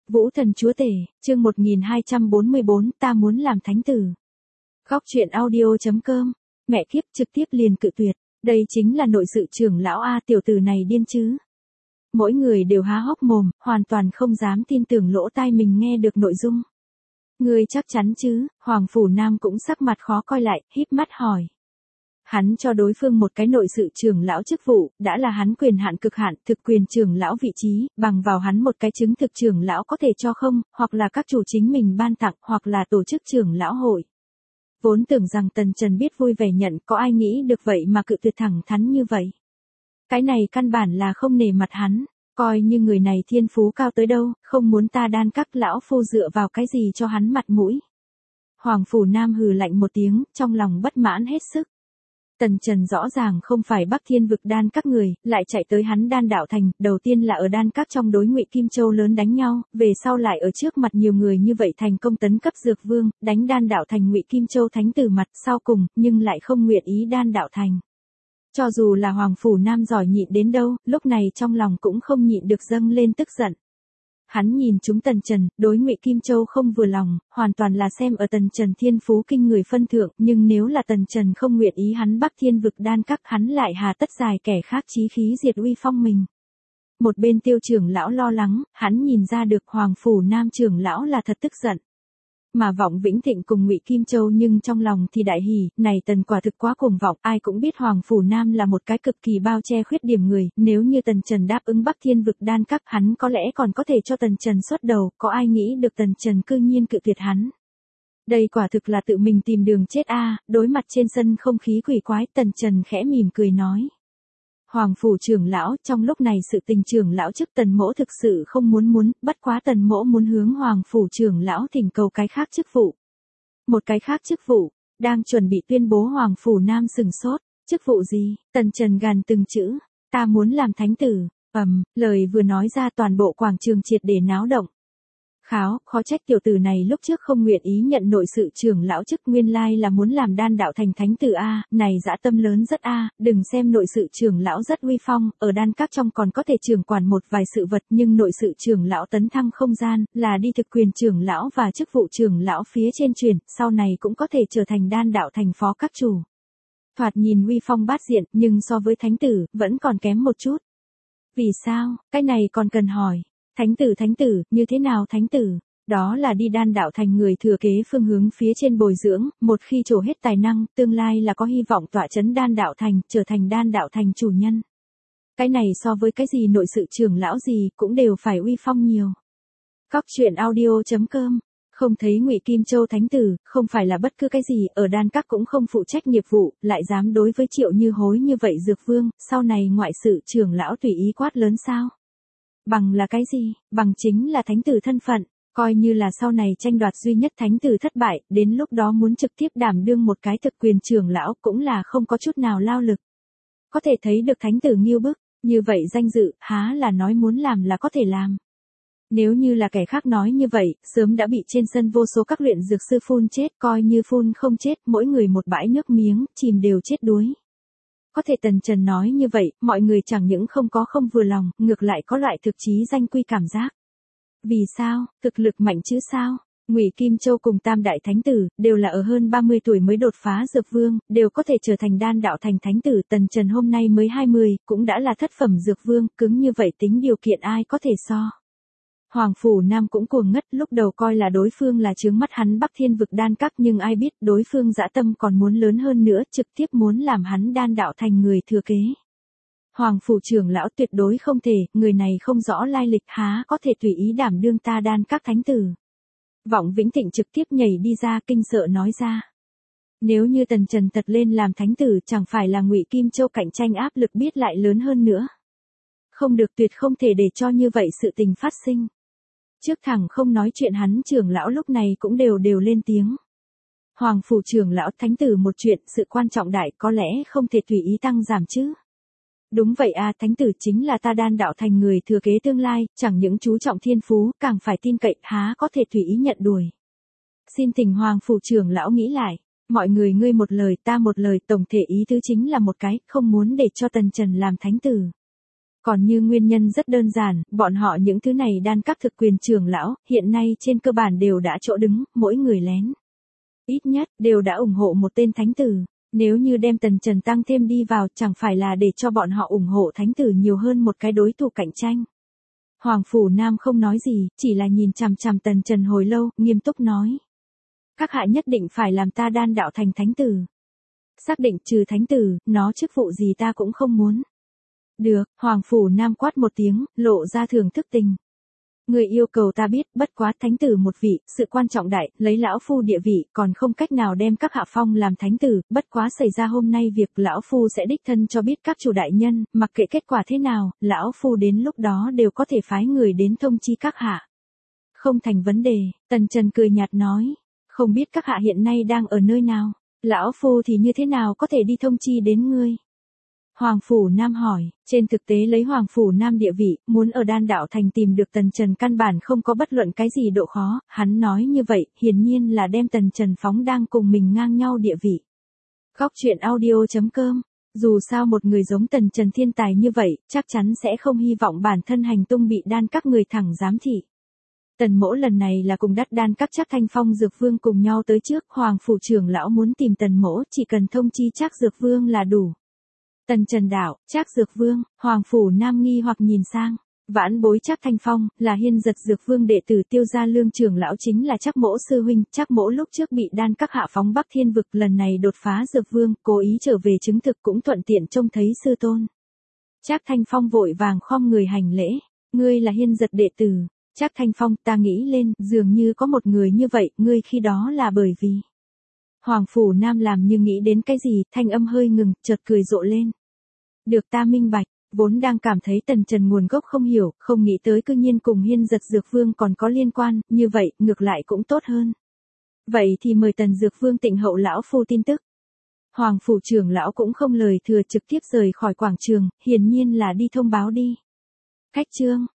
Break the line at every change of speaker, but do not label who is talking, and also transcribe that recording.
Vũ thần chúa tể, chương 1244, ta muốn làm thánh tử. Góc truyện audio.com, mẹ kiếp trực tiếp liền cự tuyệt, đây chính là nội sự trưởng lão A, tiểu tử này điên chứ. Mỗi người đều há hốc mồm, hoàn toàn không dám tin tưởng lỗ tai mình nghe được nội dung. Ngươi chắc chắn chứ? Hoàng Phủ Nam cũng sắc mặt khó coi lại, híp mắt hỏi. Hắn cho đối phương một cái nội sự trưởng lão chức vụ, đã là hắn quyền hạn cực hạn, thực quyền trưởng lão vị trí, bằng vào hắn một cái chứng thực trưởng lão có thể cho không, hoặc là các chủ chính mình ban tặng, hoặc là tổ chức trưởng lão hội. Vốn tưởng rằng Tần Trần biết vui vẻ nhận, có ai nghĩ được vậy mà cự tuyệt thẳng thắn như vậy. Cái này căn bản là không nể mặt hắn, coi như người này thiên phú cao tới đâu, không muốn ta đan các lão phu dựa vào cái gì cho hắn mặt mũi. Hoàng Phủ Nam hừ lạnh một tiếng, trong lòng bất mãn hết sức. Tần Trần rõ ràng không phải Bắc Thiên vực đan các người, lại chạy tới hắn đan đạo thành, đầu tiên là ở đan các trong đối Ngụy Kim Châu lớn đánh nhau, về sau lại ở trước mặt nhiều người như vậy thành công tấn cấp dược vương, đánh đan đạo thành Ngụy Kim Châu thánh tử mặt sau cùng, nhưng lại không nguyện ý đan đạo thành. Cho dù là Hoàng Phủ Nam giỏi nhịn đến đâu, lúc này trong lòng cũng không nhịn được dâng lên tức giận. Hắn nhìn chúng Tần Trần, đối Ngụy Kim Châu không vừa lòng, hoàn toàn là xem ở Tần Trần thiên phú kinh người phân thượng, nhưng nếu là Tần Trần không nguyện ý hắn Bắc Thiên vực đan các, hắn lại hà tất dài kẻ khác chí khí diệt uy phong mình. Một bên Tiêu trưởng lão lo lắng, hắn nhìn ra được Hoàng Phủ Nam trưởng lão là thật tức giận. Mà Vọng Vĩnh Thịnh cùng Ngụy Kim Châu nhưng trong lòng thì đại hỉ, này Tần quả thực quá cuồng vọng, ai cũng biết Hoàng Phủ Nam là một cái cực kỳ bao che khuyết điểm người, nếu như Tần Trần đáp ứng Bắc Thiên vực đan các, hắn có lẽ còn có thể cho Tần Trần xuất đầu, có ai nghĩ được Tần Trần cư nhiên cự tuyệt hắn. Đây quả thực là tự mình tìm đường chết a. Đối mặt trên sân không khí quỷ quái, Tần Trần khẽ mỉm cười nói. Hoàng Phủ trưởng lão, trong lúc này sự tình trưởng lão chức Tần mỗ thực sự không muốn, bất quá Tần mỗ muốn hướng Hoàng Phủ trưởng lão thỉnh cầu cái khác chức vụ. Một cái khác chức vụ, đang chuẩn bị tuyên bố Hoàng Phủ Nam sừng sốt, chức vụ gì? Tần Trần gằn từng chữ, ta muốn làm thánh tử. Lời vừa nói ra toàn bộ quảng trường triệt để náo động. Kháo, khó trách tiểu tử này lúc trước không nguyện ý nhận nội sự trưởng lão chức, nguyên lai là muốn làm đan đạo thành thánh tử a, này dã tâm lớn rất a, đừng xem nội sự trưởng lão rất uy phong, ở đan các trong còn có thể trưởng quản một vài sự vật, nhưng nội sự trưởng lão tấn thăng không gian, là đi thực quyền trưởng lão và chức vụ trưởng lão phía trên truyền, sau này cũng có thể trở thành đan đạo thành phó các chủ. Thoạt nhìn uy phong bát diện, nhưng so với thánh tử, vẫn còn kém một chút. Vì sao, cái này còn cần hỏi. Thánh tử, như thế nào thánh tử? Đó là đi đan đạo thành người thừa kế phương hướng phía trên bồi dưỡng, một khi trổ hết tài năng, tương lai là có hy vọng tọa chấn đan đạo thành, trở thành đan đạo thành chủ nhân. Cái này so với cái gì nội sự trưởng lão gì, cũng đều phải uy phong nhiều. Góc truyện audio.com, không thấy Ngụy Kim Châu thánh tử, không phải là bất cứ cái gì, ở đan các cũng không phụ trách nghiệp vụ, lại dám đối với Triệu Như Hối như vậy dược vương, sau này ngoại sự trưởng lão tùy ý quát lớn sao? Bằng là cái gì? Bằng chính là thánh tử thân phận, coi như là sau này tranh đoạt duy nhất thánh tử thất bại, đến lúc đó muốn trực tiếp đảm đương một cái thực quyền trưởng lão cũng là không có chút nào lao lực. Có thể thấy được thánh tử nghiêu bức, như vậy danh dự, há là nói muốn làm là có thể làm. Nếu như là kẻ khác nói như vậy, sớm đã bị trên sân vô số các luyện dược sư phun chết, coi như phun không chết, mỗi người một bãi nước miếng, chìm đều chết đuối. Có thể Tần Trần nói như vậy, mọi người chẳng những không vừa lòng, ngược lại có loại thực chí danh quy cảm giác. Vì sao? Thực lực mạnh chứ sao? Ngụy Kim Châu cùng Tam Đại Thánh Tử, đều là ở hơn 30 tuổi mới đột phá dược vương, đều có thể trở thành đan đạo thành thánh tử. Tần Trần hôm nay mới 20, cũng đã là thất phẩm dược vương, cứng như vậy tính điều kiện ai có thể so. Hoàng Phủ Nam cũng cuồng ngất, lúc đầu coi là đối phương là chướng mắt hắn Bắc Thiên vực đan các, nhưng ai biết đối phương dã tâm còn muốn lớn hơn nữa, trực tiếp muốn làm hắn đan đạo thành người thừa kế. Hoàng Phủ trưởng lão tuyệt đối không thể, người này không rõ lai lịch, há có thể tùy ý đảm đương ta đan các thánh tử. Vọng Vĩnh Thịnh trực tiếp nhảy đi ra kinh sợ nói ra. Nếu như Tần Trần thật lên làm thánh tử, chẳng phải là Ngụy Kim Châu cạnh tranh áp lực biết lại lớn hơn nữa. Không được, tuyệt không thể để cho như vậy sự tình phát sinh. Trước thẳng không nói chuyện hắn trưởng lão lúc này cũng đều lên tiếng. Hoàng Phủ trưởng lão thánh tử một chuyện, sự quan trọng đại, có lẽ không thể tùy ý tăng giảm chứ. Đúng vậy a, thánh tử chính là ta đan đạo thành người thừa kế tương lai, chẳng những chú trọng thiên phú, càng phải tin cậy, há có thể tùy ý nhận đuổi. Xin thỉnh Hoàng Phủ trưởng lão nghĩ lại, mọi người ngươi một lời ta một lời, tổng thể ý tứ chính là một cái, không muốn để cho Tần Trần làm thánh tử. Còn như nguyên nhân rất đơn giản, bọn họ những thứ này đan các thực quyền trưởng lão, hiện nay trên cơ bản đều đã chỗ đứng, mỗi người lén. Ít nhất, đều đã ủng hộ một tên thánh tử. Nếu như đem Tần Trần tăng thêm đi vào, chẳng phải là để cho bọn họ ủng hộ thánh tử nhiều hơn một cái đối thủ cạnh tranh. Hoàng Phủ Nam không nói gì, chỉ là nhìn chằm chằm Tần Trần hồi lâu, nghiêm túc nói. Các hạ nhất định phải làm ta đan đạo thành thánh tử. Xác định trừ thánh tử, nó chức vụ gì ta cũng không muốn. Được, Hoàng Phủ Nam quát một tiếng, lộ ra thưởng thức tình. Người yêu cầu ta biết, bất quá thánh tử một vị, sự quan trọng đại, lấy lão phu địa vị, còn không cách nào đem các hạ phong làm thánh tử, bất quá xảy ra hôm nay việc lão phu sẽ đích thân cho biết các chủ đại nhân, mặc kệ kết quả thế nào, lão phu đến lúc đó đều có thể phái người đến thông chi các hạ. Không thành vấn đề, Tần Trần cười nhạt nói, không biết các hạ hiện nay đang ở nơi nào, lão phu thì như thế nào có thể đi thông chi đến ngươi. Hoàng Phủ Nam hỏi, trên thực tế lấy Hoàng Phủ Nam địa vị, muốn ở đan đạo thành tìm được Tần Trần căn bản không có bất luận cái gì độ khó, hắn nói như vậy, hiển nhiên là đem Tần Trần phóng đang cùng mình ngang nhau địa vị. Góc truyện audio.com, dù sao một người giống Tần Trần thiên tài như vậy, chắc chắn sẽ không hy vọng bản thân hành tung bị đan các người thẳng giám thị. Tần Mỗ lần này là cùng đắt đan các Trác Thanh Phong Dược Vương cùng nhau tới trước, Hoàng Phủ trưởng lão muốn tìm Tần Mỗ, chỉ cần thông chi Trác Dược Vương là đủ. Tần Trần đạo, Trác Dược Vương, Hoàng Phủ Nam nghi hoặc nhìn sang, vãn bối Trác Thanh Phong, là Hiên Giật Dược Vương đệ tử Tiêu Gia Lương trưởng lão chính là Trác Mỗ sư huynh, Trác Mỗ lúc trước bị đan các hạ phóng Bắc Thiên vực, lần này đột phá Dược Vương, cố ý trở về chứng thực cũng thuận tiện trông thấy sư tôn. Trác Thanh Phong vội vàng khom người hành lễ, ngươi là Hiên Giật đệ tử. Trác Thanh Phong, ta nghĩ lên, dường như có một người như vậy, ngươi khi đó là bởi vì. Hoàng Phủ Nam làm như nghĩ đến cái gì, thanh âm hơi ngừng, chợt cười rộ lên. Được, ta minh bạch, vốn đang cảm thấy Tần Trần nguồn gốc không hiểu, không nghĩ tới cư nhiên cùng Hiên Giật Dược Vương còn có liên quan, như vậy, ngược lại cũng tốt hơn. Vậy thì mời Tần Dược Vương tịnh hậu lão phu tin tức. Hoàng Phủ trưởng lão cũng không lời thừa, trực tiếp rời khỏi quảng trường, hiển nhiên là đi thông báo đi. Khách trương.